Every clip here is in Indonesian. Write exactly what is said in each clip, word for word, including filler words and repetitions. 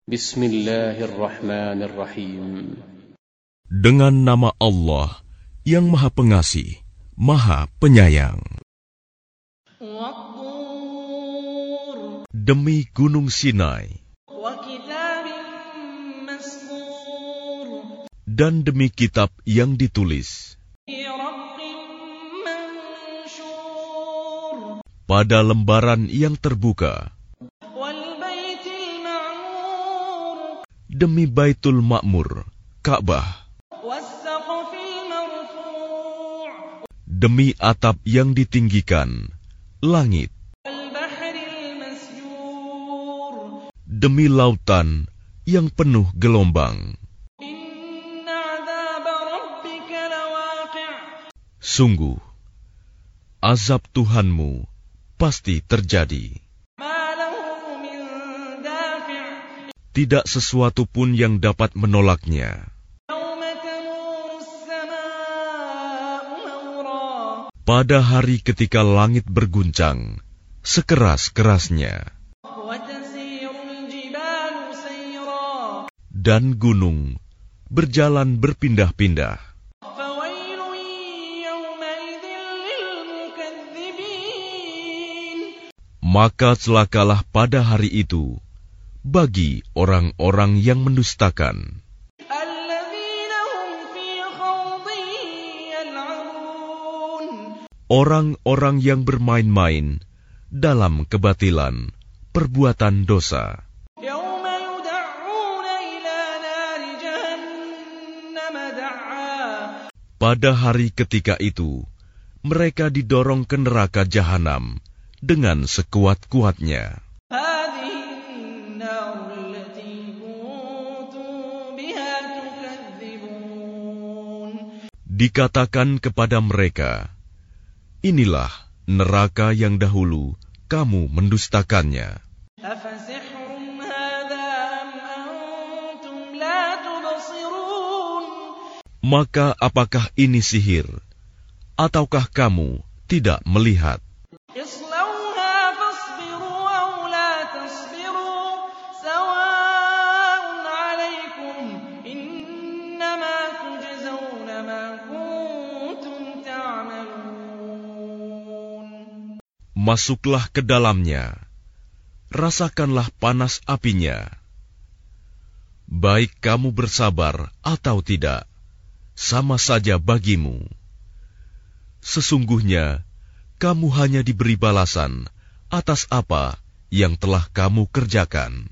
Bismillahirrahmanirrahim. Dengan nama Allah yang Maha Pengasih, Maha Penyayang. Demi Gunung Sinai dan demi kitab yang ditulis pada lembaran yang terbuka, demi Baitul Ma'mur, Ka'bah, demi atap yang ditinggikan, langit, demi lautan yang penuh gelombang. Sungguh, azab Tuhanmu pasti terjadi. Tidak sesuatu pun yang dapat menolaknya. Pada hari ketika langit berguncang sekeras-kerasnya, dan gunung berjalan berpindah-pindah, maka celakalah pada hari itu bagi orang-orang yang mendustakan. Orang-orang yang bermain-main dalam kebatilan, perbuatan dosa. Pada hari ketika itu, mereka didorong ke neraka jahanam dengan sekuat-kuatnya. Dikatakan kepada mereka, inilah neraka yang dahulu kamu mendustakannya. Maka apakah ini sihir, ataukah kamu tidak melihat? Masuklah ke dalamnya, rasakanlah panas apinya. Baik kamu bersabar atau tidak, sama saja bagimu. Sesungguhnya, kamu hanya diberi balasan atas apa yang telah kamu kerjakan.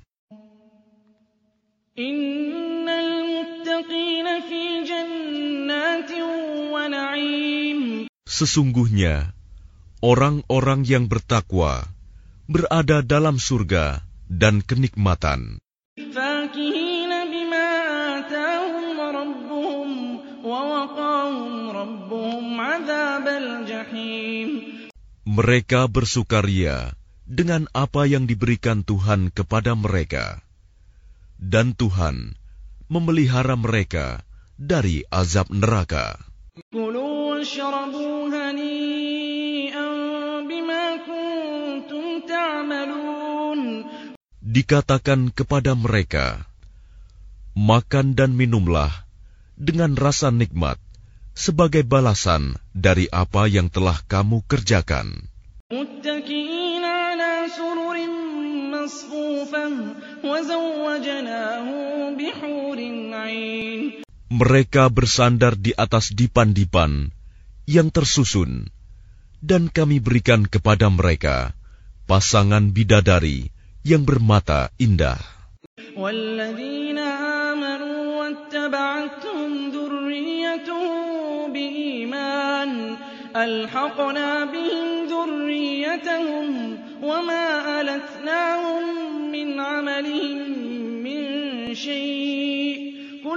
Innal muttaqina fi jannatin wa na'im. Sesungguhnya, orang-orang yang bertakwa berada dalam surga dan kenikmatan. Fakihina bima atahum rabbuhum wa waqahum rabbuhum adzabal jahim. Mereka bersukaria dengan apa yang diberikan Tuhan kepada mereka, dan Tuhan memelihara mereka dari azab neraka. Kulu washrabu hani'an bima kuntum ta'malun. Dikatakan kepada mereka, makan dan minumlah dengan rasa nikmat sebagai balasan dari apa yang telah kamu kerjakan. Muttaki'ina ala sururin masfufah wa zawwajnahum bihurin 'ain. Mereka bersandar di atas dipan-dipan yang tersusun, dan kami berikan kepada mereka pasangan bidadari yang bermata indah. Walladzina amanu wattaba'athum dzurriyyatuhum biiman alhaqna bihim dzurriyyatahum wama alatnahum min 'amalihim min syai'.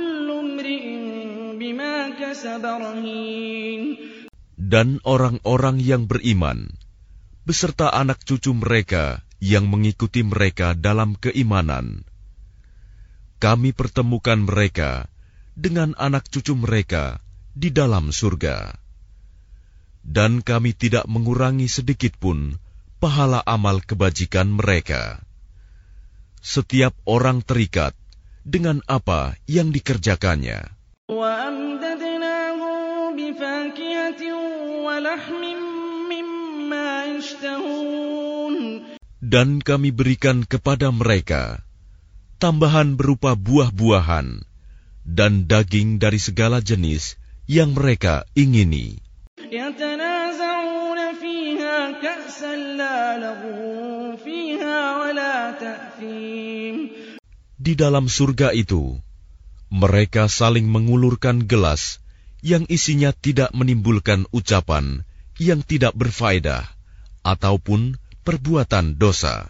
Dan orang-orang yang beriman beserta anak cucu mereka yang mengikuti mereka dalam keimanan, kami pertemukan mereka dengan anak cucu mereka di dalam surga, dan kami tidak mengurangi sedikitpun pahala amal kebajikan mereka. setiap orang terikat dengan apa yang dikerjakannya. Dan kami berikan kepada mereka tambahan berupa buah-buahan dan daging dari segala jenis yang mereka ingini. Di dalam surga itu, mereka saling mengulurkan gelas yang isinya tidak menimbulkan ucapan yang tidak berfaedah ataupun perbuatan dosa.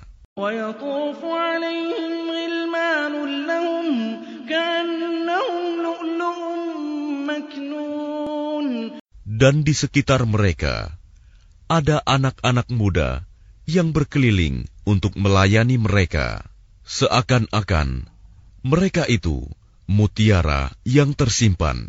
Dan di sekitar mereka ada anak-anak muda yang berkeliling untuk melayani mereka, seakan-akan mereka itu mutiara yang tersimpan.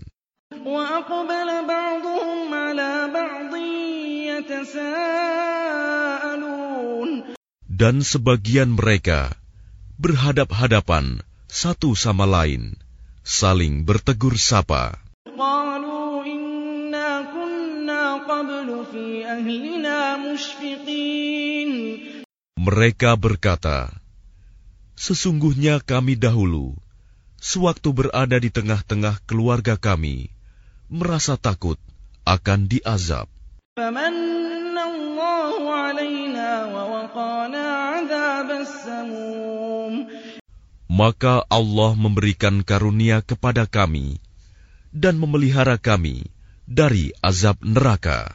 Dan sebagian mereka berhadap-hadapan satu sama lain, saling bertegur sapa. Mereka berkata, sesungguhnya kami dahulu, sewaktu berada di tengah-tengah keluarga kami, merasa takut akan diazab. Maka Allah memberikan karunia kepada kami dan memelihara kami dari azab neraka.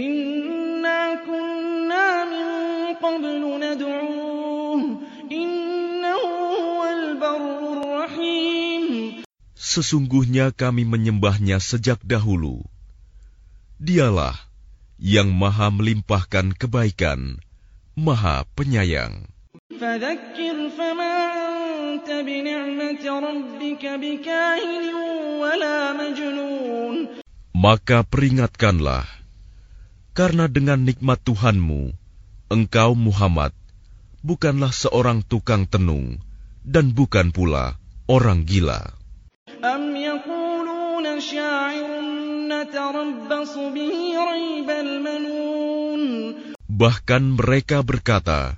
Sesungguhnya kami menyembahnya sejak dahulu. Dialah yang maha melimpahkan kebaikan, maha penyayang. Maka peringatkanlah, karena dengan nikmat Tuhanmu, engkau Muhammad bukanlah seorang tukang tenung dan bukan pula orang gila. Am yaquluna sya'irun natarabbasu bihi raibal manun. Bahkan mereka berkata,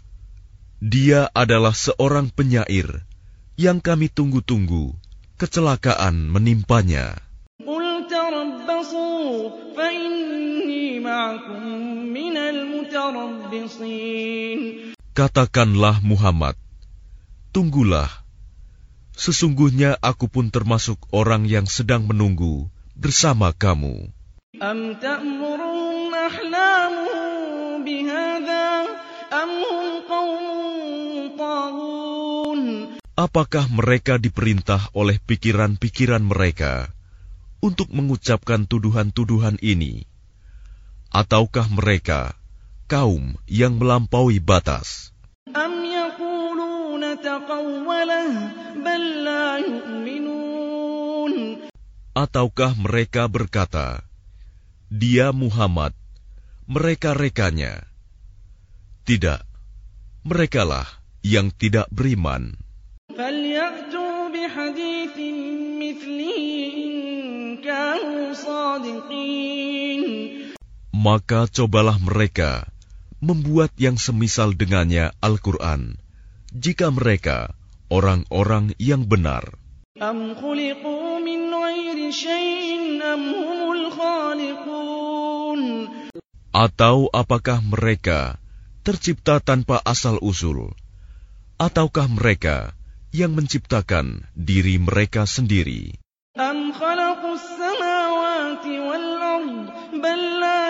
dia adalah seorang penyair yang kami tunggu-tunggu kecelakaan menimpanya. Qul tarabbasu fa inni ma'akum minal mutarabbisin. Katakanlah Muhammad, tunggulah. Sesungguhnya aku pun termasuk orang yang sedang menunggu bersama kamu. Am ta'muruhum ahlamuhum bihadza am hum qaumun taghun. Apakah mereka diperintah oleh pikiran-pikiran mereka untuk mengucapkan tuduhan-tuduhan ini? Ataukah mereka kaum yang melampaui batas? Am yaquluna taqawwalah bal la yu'minun. Ataukah mereka berkata, dia Muhammad, mereka-rekanya. Tidak, merekalah yang tidak beriman. فَلْيَأْتُوا بِحَدِيثٍ مِثْلِهِ إِن كَانُوا صَادِقِينَ. Maka cobalah mereka membuat yang semisal dengannya Al-Quran, jika mereka orang-orang yang benar. أَمْ خُلِقُوا مِنْ غَيْرِ شَيْءٍ أَمْ هُمُ الْخَالِقُونَ. Atau apakah mereka tercipta tanpa asal-usul, ataukah mereka yang menciptakan diri mereka sendiri? Am khalaqus samawati wal ard bal la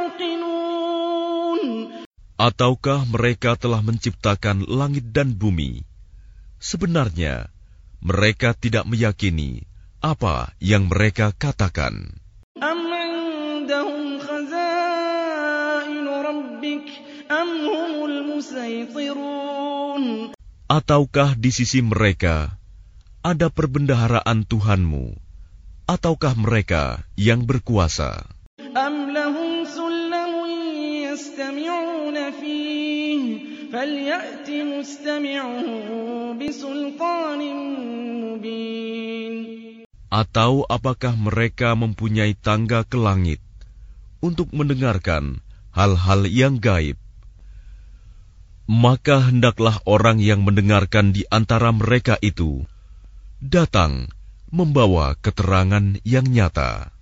yuqinun. Ataukah mereka telah menciptakan langit dan bumi? Sebenarnya mereka tidak meyakini apa yang mereka katakan. Am indahum khazainu rabbik am humul musaytirun. Ataukah di sisi mereka ada perbendaharaan Tuhanmu, ataukah mereka yang berkuasa? Am lahum sullamun يستمعون فيه فليأت مستمعه بسلطان مبين. Atau apakah mereka mempunyai tangga ke langit untuk mendengarkan hal-hal yang gaib? Maka hendaklah orang yang mendengarkan di antara mereka itu datang membawa keterangan yang nyata.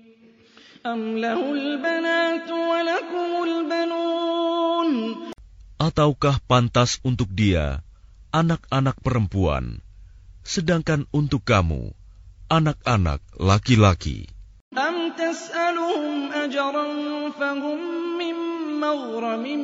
Am lahul banatu wa lakumul banun. Ataukah pantas untuk dia anak-anak perempuan, sedangkan untuk kamu anak-anak laki-laki? Am tas'aluhum ajran fahum min maghramin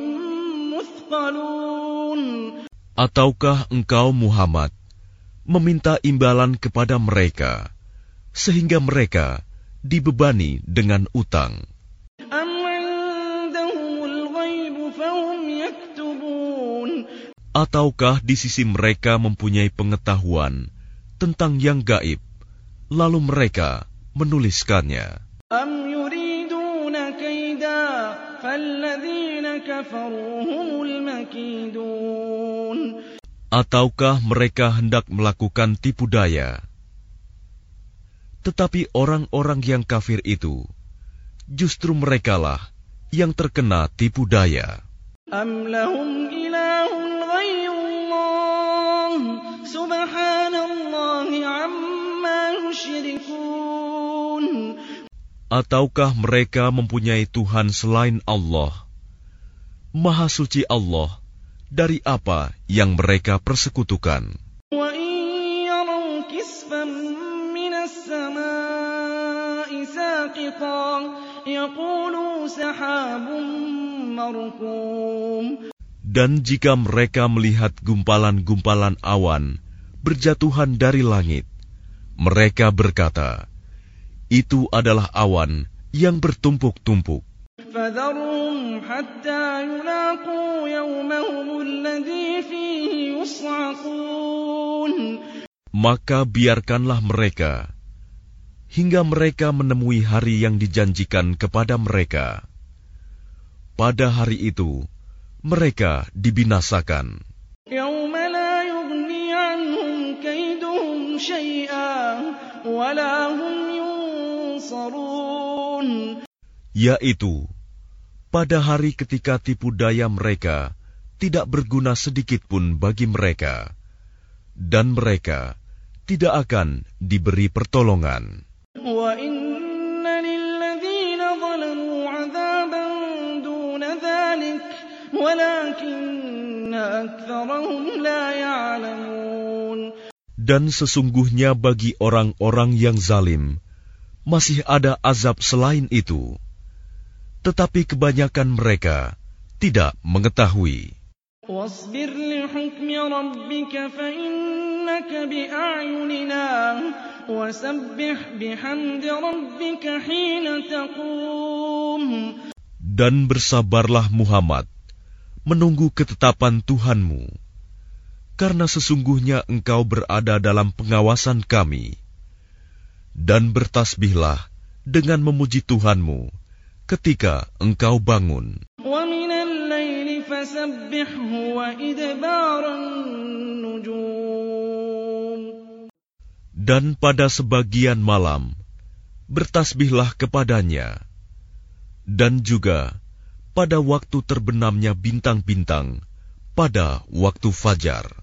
muthqalun. Ataukah engkau Muhammad meminta imbalan kepada mereka sehingga mereka dibebani dengan utang? Am 'indahumul ghaib fahum yaktubun. Ataukah di sisi mereka mempunyai pengetahuan tentang yang gaib, lalu mereka menuliskannya? Am yuriduna kaida falladzina kafaru humul makidun. Ataukah mereka hendak melakukan tipu daya? Tetapi orang-orang yang kafir itu, justru merekalah yang terkena tipu daya. Am lahum ilahun ghayrullah subhanallahi amma yushrikun. Ataukah mereka mempunyai Tuhan selain Allah? Maha suci Allah dari apa yang mereka persekutukan. Wa in yaraw kisfan minas samaa'i saqitan yaqulu sahabun markum. Dan jika mereka melihat gumpalan-gumpalan awan berjatuhan dari langit, mereka berkata, itu adalah awan yang bertumpuk-tumpuk. فَذَرْهُمْ حَتَّى يُلَاقُوا يَوْمَهُمُ الَّذِي فِيهِ يُصْعَقُونَ. Maka biarkanlah mereka hingga mereka menemui hari yang dijanjikan kepada mereka. Pada hari itu mereka dibinasakan. يَوْمَ لَا يُغْنِي عَنْهُمْ كَيْدُهُمْ شَيْئًا وَلَا هُمْ يُنصَرُونَ. Yaitu pada hari ketika tipu daya mereka tidak berguna sedikit pun bagi mereka, dan mereka tidak akan diberi pertolongan. Wa inna lilladzina zalamu 'adzaban duna dzalik walakinna aktsarahum la ya'lamun. Dan sesungguhnya bagi orang-orang yang zalim masih ada azab selain itu, tetapi kebanyakan mereka tidak mengetahui. Wasbir li hukmi rabbika fa innaka bi'ayunina wasabbih bihamdi rabbika hina taqum. Dan bersabarlah Muhammad menunggu ketetapan Tuhanmu, karena sesungguhnya engkau berada dalam pengawasan kami. Dan bertasbihlah dengan memuji Tuhanmu ketika engkau bangun. Dan pada sebagian malam bertasbihlah kepadanya, dan juga pada waktu terbenamnya bintang-bintang pada waktu fajar.